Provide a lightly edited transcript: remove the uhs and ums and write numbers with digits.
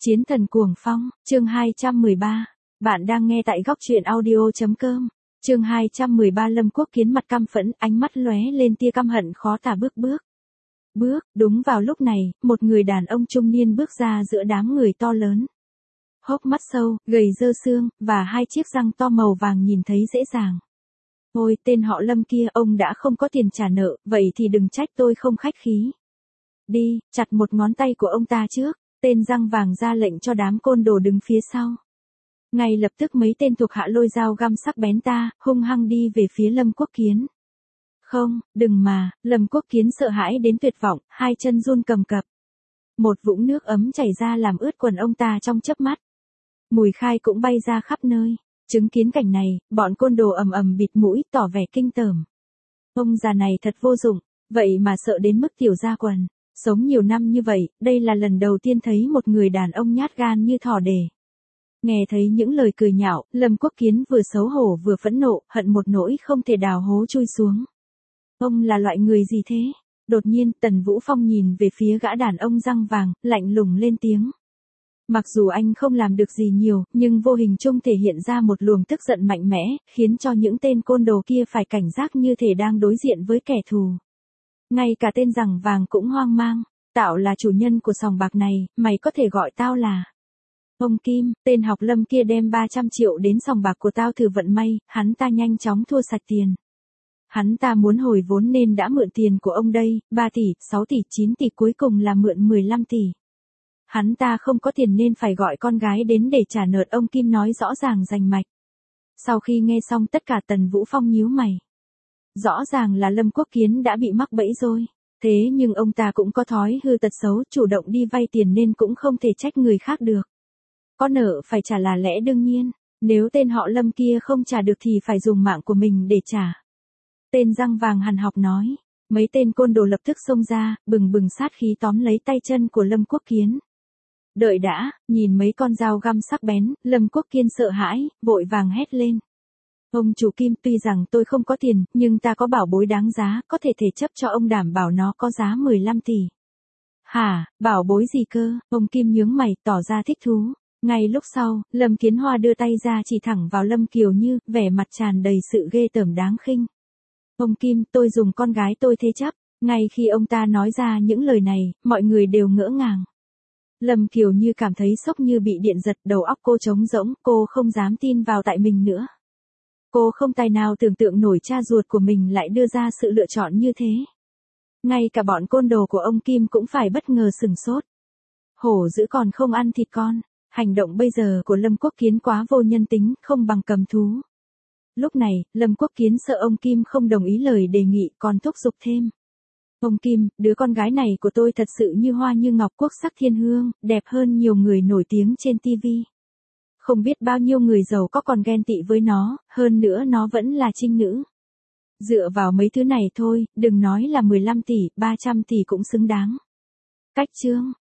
Chiến thần cuồng phong, chương 213. Bạn đang nghe tại góc truyện audio.com. Chương 213 Lâm Quốc Kiến mặt căm phẫn, ánh mắt lóe lên tia căm hận khó tả bước. Đúng vào lúc này, một người đàn ông trung niên bước ra giữa đám người to lớn. Hốc mắt sâu, gầy dơ xương, và hai chiếc răng to màu vàng nhìn thấy dễ dàng. Ôi, tên họ Lâm kia, ông đã không có tiền trả nợ, vậy thì đừng trách tôi không khách khí. Đi, chặt một ngón tay của ông ta trước. Tên răng vàng ra lệnh cho đám côn đồ đứng phía sau. Ngay lập tức mấy tên thuộc hạ lôi dao găm sắc bén ta, hung hăng đi về phía Lâm Quốc Kiến. Không, đừng mà, Lâm Quốc Kiến sợ hãi đến tuyệt vọng, hai chân run cầm cập. Một vũng nước ấm chảy ra làm ướt quần ông ta trong chớp mắt. Mùi khai cũng bay ra khắp nơi. Chứng kiến cảnh này, bọn côn đồ ầm ầm bịt mũi, tỏ vẻ kinh tởm. Ông già này thật vô dụng, vậy mà sợ đến mức tiểu ra quần. Sống nhiều năm như vậy, đây là lần đầu tiên thấy một người đàn ông nhát gan như thỏ đề. Nghe thấy những lời cười nhạo, Lâm Quốc Kiến vừa xấu hổ vừa phẫn nộ, hận một nỗi không thể đào hố chui xuống. Ông là loại người gì thế? Đột nhiên, Tần Vũ Phong nhìn về phía gã đàn ông răng vàng, lạnh lùng lên tiếng. Mặc dù anh không làm được gì nhiều, nhưng vô hình chung thể hiện ra một luồng tức giận mạnh mẽ, khiến cho những tên côn đồ kia phải cảnh giác như thể đang đối diện với kẻ thù. Ngay cả tên răng vàng cũng hoang mang. Tao là chủ nhân của sòng bạc này, mày có thể gọi tao là ông Kim. Tên học Lâm kia đem 300 triệu đến sòng bạc của tao thử vận may, hắn ta nhanh chóng thua sạch tiền. Hắn ta muốn hồi vốn nên đã mượn tiền của ông đây, 3 tỷ, 6 tỷ, 9 tỷ, cuối cùng là mượn 15 tỷ. Hắn ta không có tiền nên phải gọi con gái đến để trả nợ, ông Kim nói rõ ràng rành mạch. Sau khi nghe xong tất cả, Tần Vũ Phong nhíu mày. Rõ ràng là Lâm Quốc Kiến đã bị mắc bẫy rồi. Thế nhưng ông ta cũng có thói hư tật xấu, chủ động đi vay tiền nên cũng không thể trách người khác được. Có nợ phải trả là lẽ đương nhiên. Nếu tên họ Lâm kia không trả được thì phải dùng mạng của mình để trả. Tên răng vàng hằn học nói. Mấy tên côn đồ lập tức xông ra, bừng bừng sát khí tóm lấy tay chân của Lâm Quốc Kiến. Đợi đã, nhìn mấy con dao găm sắc bén, Lâm Quốc Kiến sợ hãi, vội vàng hét lên. Ông chủ Kim, tuy rằng tôi không có tiền, nhưng ta có bảo bối đáng giá, có thể thế chấp cho ông, đảm bảo nó có giá 15 tỷ. Hả, bảo bối gì cơ? Ông Kim nhướng mày, tỏ ra thích thú. Ngay lúc sau, Lâm Kiến Hoa đưa tay ra chỉ thẳng vào Lâm Kiều Như, vẻ mặt tràn đầy sự ghê tởm đáng khinh. Ông Kim, tôi dùng con gái tôi thế chấp. Ngay khi ông ta nói ra những lời này, mọi người đều ngỡ ngàng. Lâm Kiều Như cảm thấy sốc như bị điện giật, đầu óc cô trống rỗng, cô không dám tin vào tại mình nữa. Cô không tài nào tưởng tượng nổi cha ruột của mình lại đưa ra sự lựa chọn như thế. Ngay cả bọn côn đồ của ông Kim cũng phải bất ngờ sửng sốt. Hổ dữ còn không ăn thịt con. Hành động bây giờ của Lâm Quốc Kiến quá vô nhân tính, không bằng cầm thú. Lúc này, Lâm Quốc Kiến sợ ông Kim không đồng ý lời đề nghị, còn thúc giục thêm. Ông Kim, đứa con gái này của tôi thật sự như hoa như ngọc, quốc sắc thiên hương, đẹp hơn nhiều người nổi tiếng trên TV. Không biết bao nhiêu người giàu có còn ghen tị với nó, hơn nữa nó vẫn là trinh nữ. Dựa vào mấy thứ này thôi, đừng nói là 15 tỷ, 300 tỷ cũng xứng đáng. Cách chương,